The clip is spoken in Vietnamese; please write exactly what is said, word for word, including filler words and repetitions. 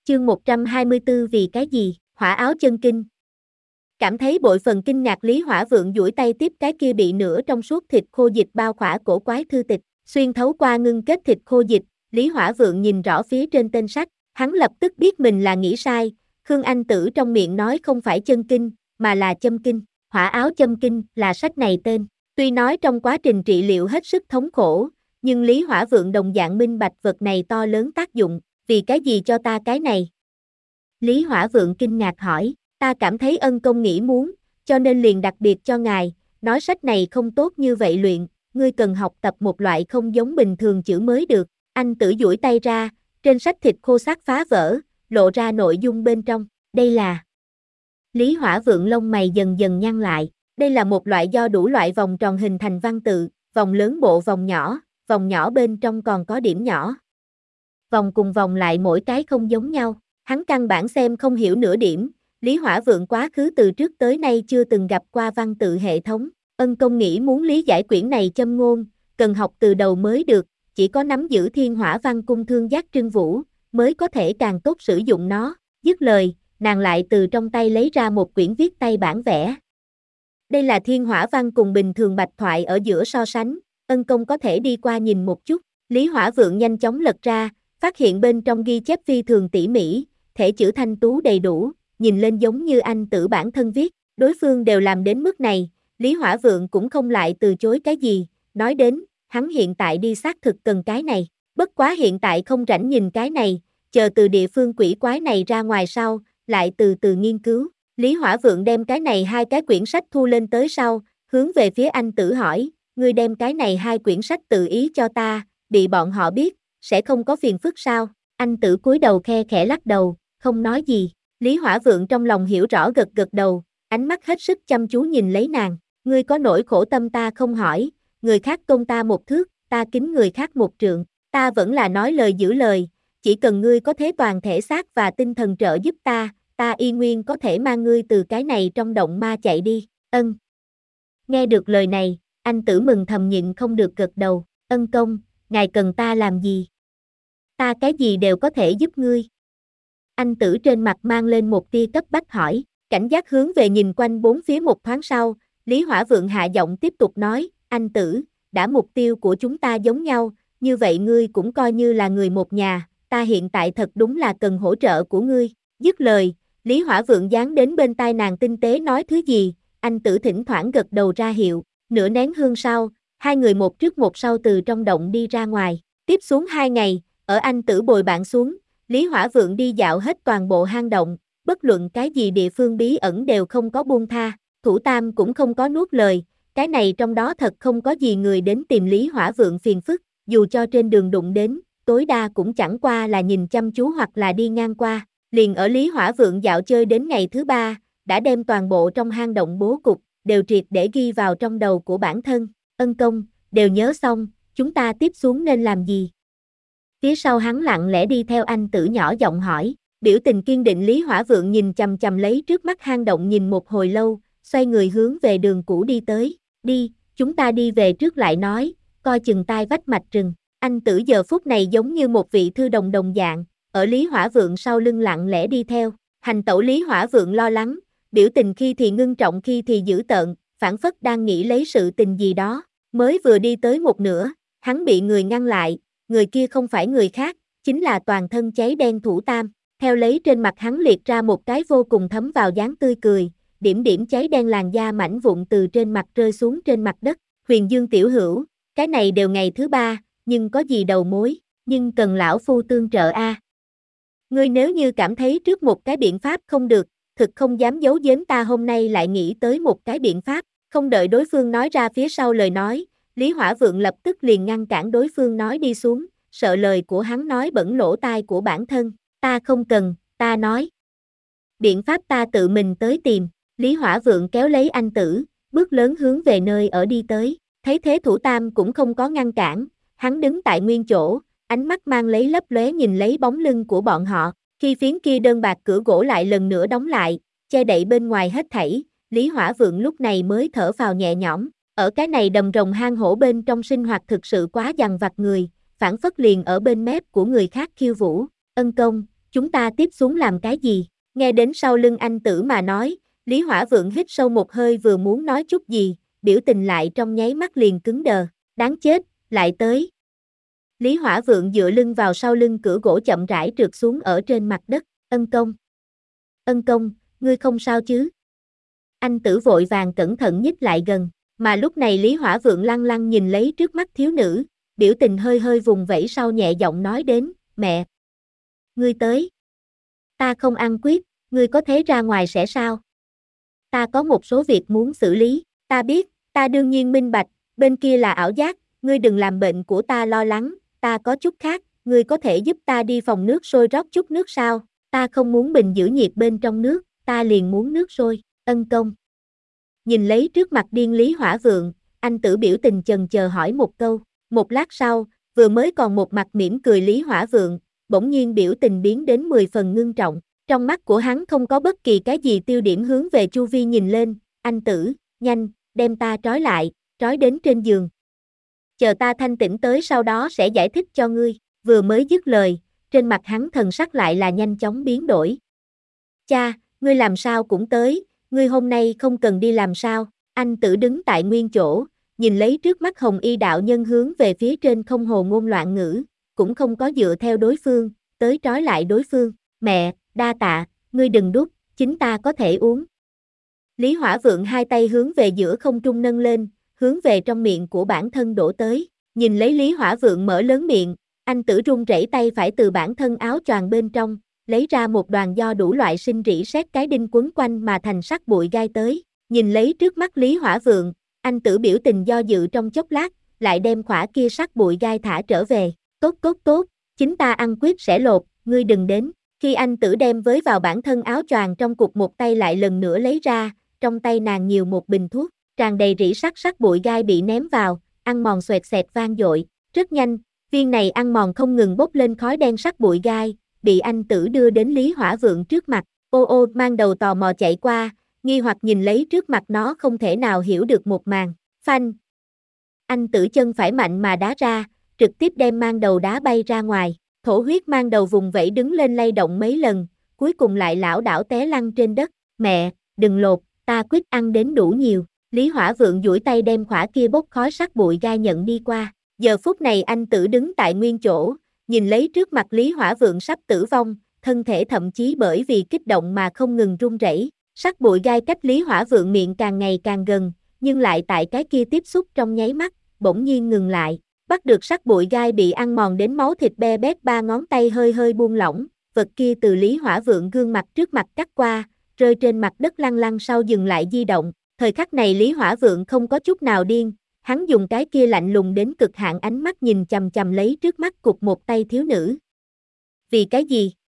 Chương một trăm hai mươi tư vì cái gì, hỏa áo chân kinh. Cảm thấy bội phần kinh ngạc, Lý Hỏa Vượng duỗi tay tiếp cái kia bị nửa trong suốt thịt khô dịch bao khỏa cổ quái thư tịch, xuyên thấu qua ngưng kết thịt khô dịch, Lý Hỏa Vượng nhìn rõ phía trên tên sách, hắn lập tức biết mình là nghĩ sai, Khương Anh Tử trong miệng nói không phải chân kinh, mà là châm kinh, hỏa áo châm kinh là sách này tên. Tuy nói trong quá trình trị liệu hết sức thống khổ, nhưng Lý Hỏa Vượng đồng dạng minh bạch vật này to lớn tác dụng, vì cái gì cho ta cái này? Lý Hỏa Vượng kinh ngạc hỏi, ta cảm thấy ân công nghĩ muốn, cho nên liền đặc biệt cho ngài, nói sách này không tốt như vậy luyện, ngươi cần học tập một loại không giống bình thường chữ mới được. Anh Tử duỗi tay ra, trên sách thịt khô xác phá vỡ, lộ ra nội dung bên trong, đây là... Lý Hỏa Vượng lông mày dần dần nhăn lại, đây là một loại do đủ loại vòng tròn hình thành văn tự, vòng lớn bộ vòng nhỏ, vòng nhỏ bên trong còn có điểm nhỏ. Vòng cùng vòng lại mỗi cái không giống nhau, hắn căn bản xem không hiểu nửa điểm. Lý Hỏa Vượng quá khứ từ trước tới nay chưa từng gặp qua văn tự hệ thống, ân công nghĩ muốn lý giải quyển này châm ngôn, cần học từ đầu mới được, chỉ có nắm giữ thiên hỏa văn cung thương giác trưng vũ, mới có thể càng tốt sử dụng nó. Dứt lời, nàng lại từ trong tay lấy ra một quyển viết tay bản vẽ. Đây là thiên hỏa văn cùng bình thường bạch thoại ở giữa so sánh, ân công có thể đi qua nhìn một chút. Lý Hỏa Vượng nhanh chóng lật ra, phát hiện bên trong ghi chép phi thường tỉ mỉ, thể chữ thanh tú đầy đủ, nhìn lên giống như anh Tử bản thân viết, đối phương đều làm đến mức này, Lý Hỏa Vượng cũng không lại từ chối cái gì, nói đến, hắn hiện tại đi xác thực cần cái này, bất quá hiện tại không rảnh nhìn cái này, chờ từ địa phương quỷ quái này ra ngoài sau, lại từ từ nghiên cứu. Lý Hỏa Vượng đem cái này hai cái quyển sách thu lên tới sau, hướng về phía anh Tử hỏi, ngươi đem cái này hai quyển sách tự ý cho ta, bị bọn họ biết, sẽ không có phiền phức sao? Anh Tử cúi đầu khe khẽ lắc đầu, không nói gì. Lý Hỏa Vượng trong lòng hiểu rõ gật gật đầu, ánh mắt hết sức chăm chú nhìn lấy nàng, ngươi có nỗi khổ tâm ta không hỏi, người khác công ta một thước, ta kính người khác một trượng, ta vẫn là nói lời giữ lời, chỉ cần ngươi có thế toàn thể xác và tinh thần trợ giúp ta, ta y nguyên có thể mang ngươi từ cái này trong động ma chạy đi, ân. Nghe được lời này, anh Tử mừng thầm nhịn không được gật đầu, ân công, ngài cần ta làm gì? Ta cái gì đều có thể giúp ngươi. Anh Tử trên mặt mang lên một tia cấp bách hỏi, cảnh giác hướng về nhìn quanh bốn phía một thoáng sau, Lý Hỏa Vượng hạ giọng tiếp tục nói, anh Tử, đã mục tiêu của chúng ta giống nhau, như vậy ngươi cũng coi như là người một nhà, ta hiện tại thật đúng là cần hỗ trợ của ngươi. Dứt lời, Lý Hỏa Vượng dán đến bên tai nàng tinh tế nói thứ gì, anh Tử thỉnh thoảng gật đầu ra hiệu, nửa nén hương sau, hai người một trước một sau từ trong động đi ra ngoài, tiếp xuống hai ngày, ở anh Tử bồi bạn xuống, Lý Hỏa Vượng đi dạo hết toàn bộ hang động, bất luận cái gì địa phương bí ẩn đều không có buông tha, Thủ Tam cũng không có nuốt lời, cái này trong đó thật không có gì người đến tìm Lý Hỏa Vượng phiền phức, dù cho trên đường đụng đến, tối đa cũng chẳng qua là nhìn chăm chú hoặc là đi ngang qua, liền ở Lý Hỏa Vượng dạo chơi đến ngày thứ ba, đã đem toàn bộ trong hang động bố cục, đều triệt để ghi vào trong đầu của bản thân, ân công, đều nhớ xong, chúng ta tiếp xuống nên làm gì? Phía sau hắn lặng lẽ đi theo anh Tử nhỏ giọng hỏi, biểu tình kiên định Lý Hỏa Vượng nhìn chằm chằm lấy trước mắt hang động nhìn một hồi lâu, xoay người hướng về đường cũ đi tới, đi, chúng ta đi về trước lại nói, coi chừng tai vách mạch rừng. Anh Tử giờ phút này giống như một vị thư đồng đồng dạng, ở Lý Hỏa Vượng sau lưng lặng lẽ đi theo, hành tẩu Lý Hỏa Vượng lo lắng, biểu tình khi thì ngưng trọng khi thì dữ tợn, phảng phất đang nghĩ lấy sự tình gì đó, mới vừa đi tới một nửa, hắn bị người ngăn lại, người kia không phải người khác, chính là toàn thân cháy đen Thủ Tam, theo lấy trên mặt hắn liệt ra một cái vô cùng thấm vào dáng tươi cười, điểm điểm cháy đen làn da mảnh vụn từ trên mặt rơi xuống trên mặt đất, Huyền Dương tiểu hữu, cái này đều ngày thứ ba, nhưng có gì đầu mối, nhưng cần lão phu tương trợ a. À. Ngươi nếu như cảm thấy trước một cái biện pháp không được, thực không dám giấu giếm ta hôm nay lại nghĩ tới một cái biện pháp, không đợi đối phương nói ra phía sau lời nói, Lý Hỏa Vượng lập tức liền ngăn cản đối phương nói đi xuống, sợ lời của hắn nói bẩn lỗ tai của bản thân, ta không cần, ta nói. Biện pháp ta tự mình tới tìm, Lý Hỏa Vượng kéo lấy anh Tử, bước lớn hướng về nơi ở đi tới, thấy thế Thủ Tam cũng không có ngăn cản, hắn đứng tại nguyên chỗ, ánh mắt mang lấy lấp lóe nhìn lấy bóng lưng của bọn họ, khi phiến kia đơn bạc cửa gỗ lại lần nữa đóng lại, che đậy bên ngoài hết thảy, Lý Hỏa Vượng lúc này mới thở phào nhẹ nhõm. Ở cái này đầm rồng hang hổ bên trong sinh hoạt thực sự quá dằn vặt người, phản phất liền ở bên mép của người khác khiêu vũ, ân công, chúng ta tiếp xuống làm cái gì? Nghe đến sau lưng anh Tử mà nói, Lý Hỏa Vượng hít sâu một hơi vừa muốn nói chút gì, biểu tình lại trong nháy mắt liền cứng đờ, đáng chết, lại tới. Lý Hỏa Vượng dựa lưng vào sau lưng cửa gỗ chậm rãi trượt xuống ở trên mặt đất, Ân Công. Ân Công, ngươi không sao chứ? Anh Tử vội vàng cẩn thận nhích lại gần, mà lúc này Lý Hỏa Vượng lăng lăng nhìn lấy trước mắt thiếu nữ, biểu tình hơi hơi vùng vẫy sau nhẹ giọng nói đến, mẹ. Ngươi tới. Ta không ăn quyết, ngươi có thế ra ngoài sẽ sao? Ta có một số việc muốn xử lý, ta biết, ta đương nhiên minh bạch, bên kia là ảo giác, ngươi đừng làm bệnh của ta lo lắng, ta có chút khác, ngươi có thể giúp ta đi phòng nước sôi rót chút nước sao? Ta không muốn bình giữ nhiệt bên trong nước, ta liền muốn nước sôi, Ân Công. Nhìn lấy trước mặt điên Lý Hỏa Vượng, anh Tử biểu tình chần chờ hỏi một câu, một lát sau, vừa mới còn một mặt mỉm cười Lý Hỏa Vượng, bỗng nhiên biểu tình biến đến mười phần ngưng trọng, trong mắt của hắn không có bất kỳ cái gì tiêu điểm hướng về chu vi nhìn lên, anh Tử, nhanh, đem ta trói lại, trói đến trên giường. Chờ ta thanh tỉnh tới sau đó sẽ giải thích cho ngươi, vừa mới dứt lời, trên mặt hắn thần sắc lại là nhanh chóng biến đổi. Cha, ngươi làm sao cũng tới, ngươi hôm nay không cần đi làm sao, anh Tử đứng tại nguyên chỗ, nhìn lấy trước mắt hồng y đạo nhân hướng về phía trên không hồ ngôn loạn ngữ, cũng không có dựa theo đối phương, tới trói lại đối phương, mẹ, đa tạ, ngươi đừng đút, chính ta có thể uống. Lý Hỏa Vượng hai tay hướng về giữa không trung nâng lên, hướng về trong miệng của bản thân đổ tới, nhìn lấy Lý Hỏa Vượng mở lớn miệng, anh Tử run rẩy tay phải từ bản thân áo choàng bên trong, lấy ra một đoàn do đủ loại sinh rỉ sét cái đinh quấn quanh mà thành sắt bụi gai tới, nhìn lấy trước mắt Lý Hỏa Vượng, anh Tử biểu tình do dự trong chốc lát, lại đem khỏa kia sắt bụi gai thả trở về, tốt tốt tốt, chính ta ăn quyết sẽ lột, ngươi đừng đến, khi anh Tử đem với vào bản thân áo choàng trong cục một tay lại lần nữa lấy ra, trong tay nàng nhiều một bình thuốc, tràn đầy rỉ sắt sắt bụi gai bị ném vào, ăn mòn xoẹt xẹt vang dội, rất nhanh, viên này ăn mòn không ngừng bốc lên khói đen sắt bụi gai, bị anh Tử đưa đến Lý Hỏa Vượng trước mặt, ô ô mang đầu tò mò chạy qua, nghi hoặc nhìn lấy trước mặt nó không thể nào hiểu được một màn, phanh. Anh Tử chân phải mạnh mà đá ra, trực tiếp đem mang đầu đá bay ra ngoài, thổ huyết mang đầu vùng vẫy đứng lên lay động mấy lần, cuối cùng lại lảo đảo té lăn trên đất, mẹ, đừng lột, ta quyết ăn đến đủ nhiều, Lý Hỏa Vượng duỗi tay đem khỏa kia bốc khói sắt bụi gai nhận đi qua, giờ phút này anh Tử đứng tại nguyên chỗ, nhìn lấy trước mặt Lý Hỏa Vượng sắp tử vong, thân thể thậm chí bởi vì kích động mà không ngừng run rẩy, sắt bụi gai cách Lý Hỏa Vượng miệng càng ngày càng gần, nhưng lại tại cái kia tiếp xúc trong nháy mắt, bỗng nhiên ngừng lại, bắt được sắt bụi gai bị ăn mòn đến máu thịt be bét ba ngón tay hơi hơi buông lỏng, vật kia từ Lý Hỏa Vượng gương mặt trước mặt cắt qua, rơi trên mặt đất lăn lăn sau dừng lại di động, thời khắc này Lý Hỏa Vượng không có chút nào điên, hắn dùng cái kia lạnh lùng đến cực hạn ánh mắt nhìn chằm chằm lấy trước mắt cục một tay thiếu nữ. Vì cái gì?